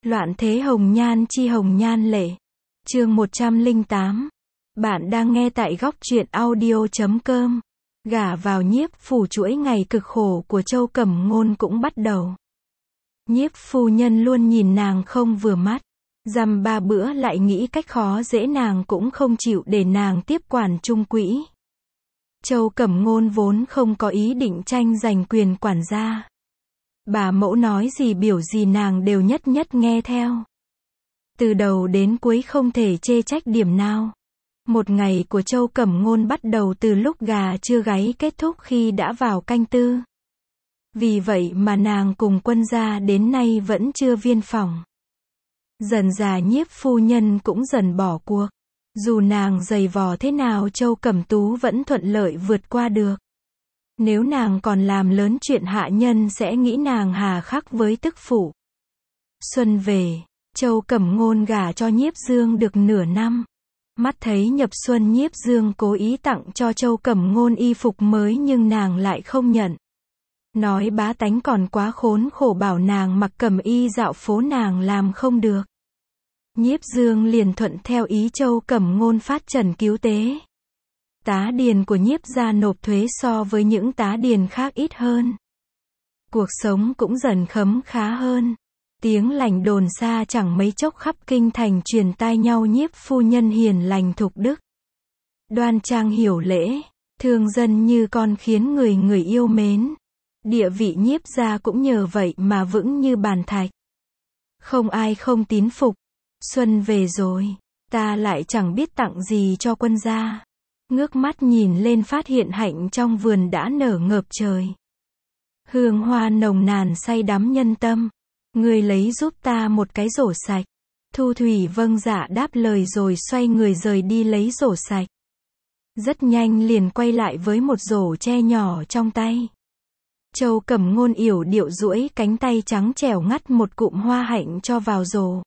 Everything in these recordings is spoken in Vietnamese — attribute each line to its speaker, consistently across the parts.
Speaker 1: Loạn thế hồng nhan chi hồng nhan lệ. Chương 108. Bạn đang nghe tại góc truyện audio.com. Gả vào Nhiếp phủ, chuỗi ngày cực khổ của Châu Cẩm Ngôn cũng bắt đầu. Nhiếp phu nhân luôn nhìn nàng không vừa mắt. Dăm ba bữa lại nghĩ cách khó dễ nàng cũng không chịu để nàng tiếp quản chung quỹ. Châu Cẩm Ngôn vốn không có ý định tranh giành quyền quản gia. Bà mẫu nói gì biểu gì nàng đều nhất nhất nghe theo. Từ đầu đến cuối không thể chê trách điểm nào. Một ngày của Châu Cẩm Ngôn bắt đầu từ lúc gà chưa gáy kết thúc khi đã vào canh tư. Vì vậy mà nàng cùng quân gia đến nay vẫn chưa viên phòng. Dần dà Nhiếp phu nhân cũng dần bỏ cuộc. Dù nàng giày vò thế nào Châu Cẩm Tú vẫn thuận lợi vượt qua được. Nếu nàng còn làm lớn chuyện hạ nhân sẽ nghĩ nàng hà khắc với tức phụ. Xuân về, Châu Cẩm Ngôn gả cho Nhiếp Dương được nửa năm. Mắt thấy nhập xuân Nhiếp Dương cố ý tặng cho Châu Cẩm Ngôn y phục mới nhưng nàng lại không nhận. Nói bá tánh còn quá khốn khổ bảo nàng mặc cẩm y dạo phố nàng làm không được. Nhiếp Dương liền thuận theo ý Châu Cẩm Ngôn phát trần cứu tế. Tá điền của Nhiếp gia nộp thuế so với những tá điền khác ít hơn. Cuộc sống cũng dần khấm khá hơn. Tiếng lành đồn xa chẳng mấy chốc khắp kinh thành truyền tai nhau Nhiếp phu nhân hiền lành thục đức. Đoan trang hiểu lễ, thương dân như con khiến người người yêu mến. Địa vị Nhiếp gia cũng nhờ vậy mà vững như bàn thạch. Không ai không tín phục. Xuân về rồi, ta lại chẳng biết tặng gì cho quân gia. Ngước mắt nhìn lên phát hiện hạnh trong vườn đã nở ngập trời. Hương hoa nồng nàn say đắm nhân tâm. Người lấy giúp ta một cái rổ sạch. Thu Thủy vâng dạ đáp lời rồi xoay người rời đi lấy rổ sạch. Rất nhanh liền quay lại với một rổ tre nhỏ trong tay. Châu Cẩm Ngôn yểu điệu duỗi cánh tay trắng trẻo ngắt một cụm hoa hạnh cho vào rổ.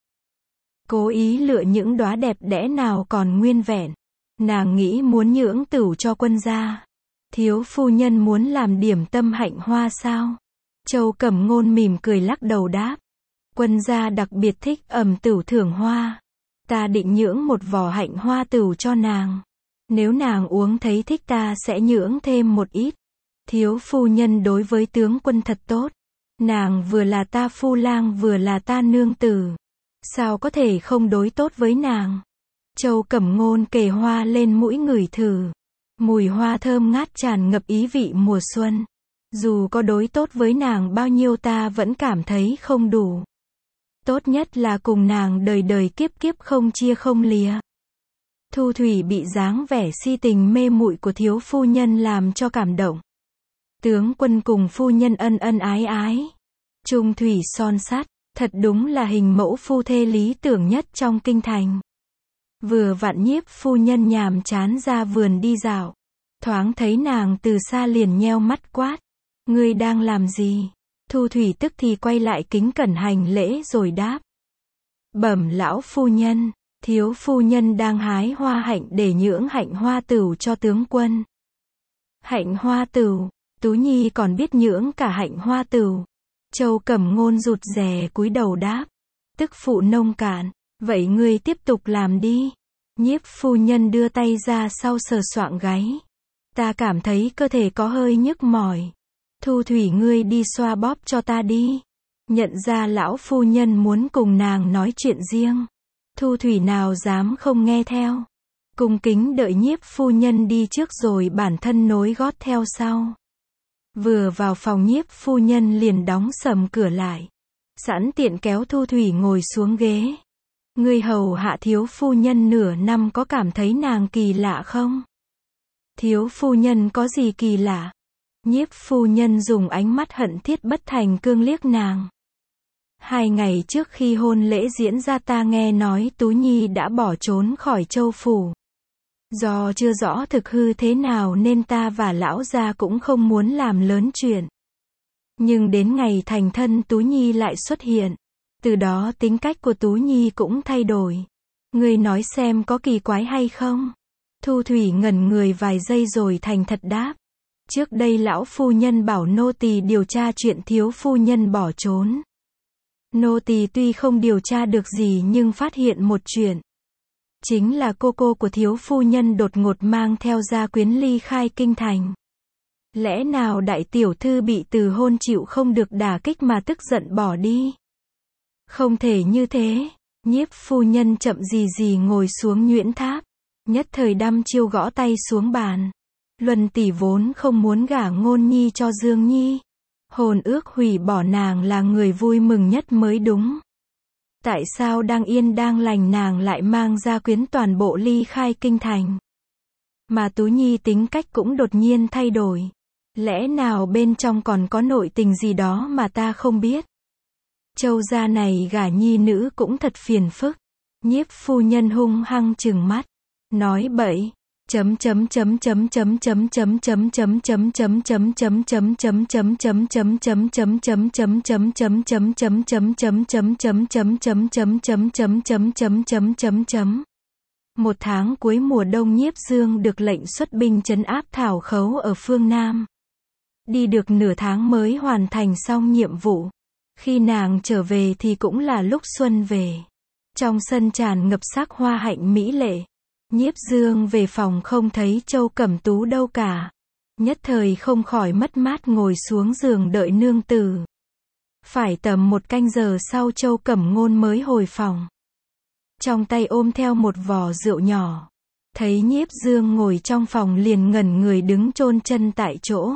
Speaker 1: Cố ý lựa những đóa đẹp đẽ nào còn nguyên vẹn. Nàng nghĩ muốn nhưỡng tửu cho quân gia. Thiếu phu nhân muốn làm điểm tâm hạnh hoa sao? Châu Cẩm Ngôn mỉm cười lắc đầu đáp. Quân gia đặc biệt thích tửu thưởng hoa. Ta định nhưỡng một vò hạnh hoa tửu cho nàng. Nếu nàng uống thấy thích ta sẽ nhưỡng thêm một ít. Thiếu phu nhân đối với tướng quân thật tốt. Nàng vừa là ta phu lang vừa là ta nương tử. Sao có thể không đối tốt với nàng? Châu Cẩm Ngôn kề hoa lên mũi ngửi thử. Mùi hoa thơm ngát tràn ngập ý vị mùa xuân. Dù có đối tốt với nàng bao nhiêu ta vẫn cảm thấy không đủ. Tốt nhất là cùng nàng đời đời kiếp kiếp không chia không lìa. Thu Thủy bị dáng vẻ si tình mê muội của thiếu phu nhân làm cho cảm động. Tướng quân cùng phu nhân ân ân ái ái. Chung thủy son sắt, thật đúng là hình mẫu phu thê lý tưởng nhất trong kinh thành. Vừa vặn Nhiếp phu nhân nhàm chán ra vườn đi dạo. Thoáng thấy nàng từ xa liền nheo mắt quát. Ngươi đang làm gì? Thu Thủy tức thì quay lại kính cẩn hành lễ rồi đáp. Bẩm lão phu nhân, thiếu phu nhân đang hái hoa hạnh để nhưỡng hạnh hoa tửu cho tướng quân. Hạnh hoa tửu, Tú Nhi còn biết nhưỡng cả hạnh hoa tửu. Châu Cẩm Ngôn rụt rè cúi đầu đáp. Tức phụ nông cạn, vậy ngươi tiếp tục làm đi. Nhiếp phu nhân đưa tay ra sau sờ soạng gáy. Ta cảm thấy cơ thể có hơi nhức mỏi. Thu Thủy ngươi đi xoa bóp cho ta đi. Nhận ra lão phu nhân muốn cùng nàng nói chuyện riêng. Thu Thủy nào dám không nghe theo. Cung kính đợi Nhiếp phu nhân đi trước rồi bản thân nối gót theo sau. Vừa vào phòng Nhiếp phu nhân liền đóng sầm cửa lại. Sẵn tiện kéo Thu Thủy ngồi xuống ghế. Ngươi hầu hạ thiếu phu nhân nửa năm có cảm thấy nàng kỳ lạ không? Thiếu phu nhân có gì kỳ lạ? Nhiếp phu nhân dùng ánh mắt hận thiết bất thành cương liếc nàng. 2 ngày trước khi hôn lễ diễn ra ta nghe nói Tú Nhi đã bỏ trốn khỏi Châu phủ. Do chưa rõ thực hư thế nào nên ta và lão gia cũng không muốn làm lớn chuyện. Nhưng đến ngày thành thân Tú Nhi lại xuất hiện. Từ đó tính cách của Tú Nhi cũng thay đổi. Ngươi nói xem có kỳ quái hay không? Thu Thủy ngẩn người vài giây rồi thành thật đáp. Trước đây lão phu nhân bảo nô tỳ điều tra chuyện thiếu phu nhân bỏ trốn. Nô tỳ tuy không điều tra được gì nhưng phát hiện một chuyện. Chính là cô của thiếu phu nhân đột ngột mang theo gia quyến ly khai kinh thành. Lẽ nào đại tiểu thư bị từ hôn chịu không được đả kích mà tức giận bỏ đi? Không thể như thế. Nhiếp phu nhân chậm gì gì ngồi xuống nhuyễn tháp. Nhất thời đăm chiêu gõ tay xuống bàn. Luân tỷ vốn không muốn gả Ngôn Nhi cho Dương Nhi. Hôn ước hủy bỏ nàng là người vui mừng nhất mới đúng. Tại sao đang yên đang lành nàng lại mang gia quyến toàn bộ ly khai kinh thành? Mà Tú Nhi tính cách cũng đột nhiên thay đổi. Lẽ nào bên trong còn có nội tình gì đó mà ta không biết? Châu gia này gả nhi nữ cũng thật phiền phức. Nhiếp phu nhân hung hăng trừng mắt, nói bậy. Một tháng cuối mùa đông Nhiếp Dương được lệnh xuất binh trấn áp Thảo Khấu ở phương Nam. Đi được nửa tháng mới hoàn thành xong nhiệm vụ. Khi nàng trở về thì cũng là lúc xuân về. Trong sân tràn ngập sắc hoa hạnh mỹ lệ. Nhiếp Dương về phòng không thấy Châu Cẩm Tú đâu cả. Nhất thời không khỏi mất mát ngồi xuống giường đợi nương tử. Phải tầm một canh giờ sau Châu Cẩm Ngôn mới hồi phòng. Trong tay ôm theo một vò rượu nhỏ. Thấy Nhiếp Dương ngồi trong phòng liền ngẩn người đứng chôn chân tại chỗ.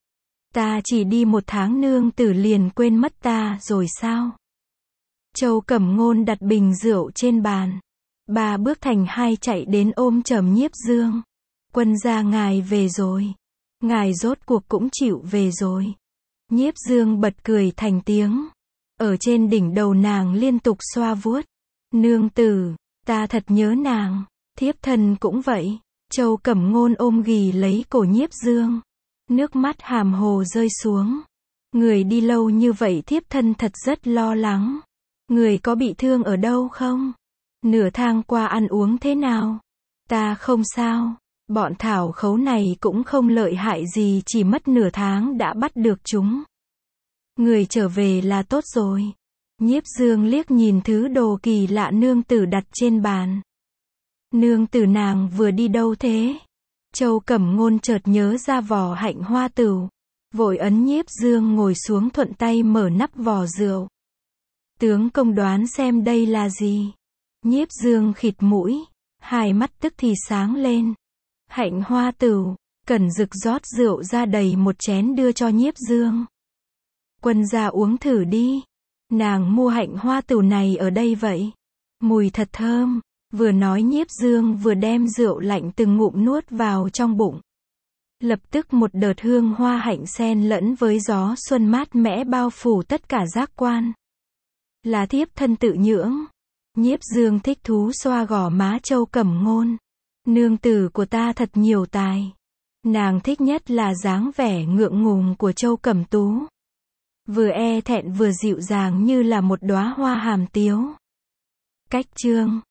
Speaker 1: Ta chỉ đi một tháng nương tử liền quên mất ta rồi sao? Châu Cẩm Ngôn đặt bình rượu trên bàn. 3 bước thành 2 chạy đến ôm chầm Nhiếp Dương. Quân gia ngài về rồi. Ngài rốt cuộc cũng chịu về rồi. Nhiếp Dương bật cười thành tiếng. Ở trên đỉnh đầu nàng liên tục xoa vuốt. Nương tử, ta thật nhớ nàng. Thiếp thân cũng vậy. Châu Cẩm Ngôn ôm ghì lấy cổ Nhiếp Dương. Nước mắt hàm hồ rơi xuống. Người đi lâu như vậy thiếp thân thật rất lo lắng. Người có bị thương ở đâu không? Nửa tháng qua ăn uống thế nào? Ta không sao. Bọn Thảo Khấu này cũng không lợi hại gì, chỉ mất nửa tháng đã bắt được chúng. Người trở về là tốt rồi. Nhiếp Dương liếc nhìn thứ đồ kỳ lạ nương tử đặt trên bàn. Nương tử nàng vừa đi đâu thế? Châu Cẩm Ngôn chợt nhớ ra vò hạnh hoa tửu. Vội ấn Nhiếp Dương ngồi xuống thuận tay mở nắp vò rượu. Tướng công đoán xem đây là gì? Nhiếp Dương khịt mũi. Hai mắt tức thì sáng lên. Hạnh hoa tửu. Cẩn Dực rót rượu ra đầy một chén đưa cho Nhiếp Dương. Quân gia uống thử đi. Nàng mua hạnh hoa tửu này ở đây vậy. Mùi thật thơm. Vừa nói Nhiếp Dương vừa đem rượu lạnh từng ngụm nuốt vào trong bụng. Lập tức một đợt hương hoa hạnh xen lẫn với gió xuân mát mẻ bao phủ tất cả giác quan. Là thiếp thân tự nhưỡng. Nhiếp Dương thích thú xoa gò má Châu Cẩm Ngôn. Nương tử của ta thật nhiều tài. Nàng thích nhất là dáng vẻ ngượng ngùng của Châu Cẩm Tú. Vừa e thẹn vừa dịu dàng như là một đóa hoa hàm tiếu. Cách chương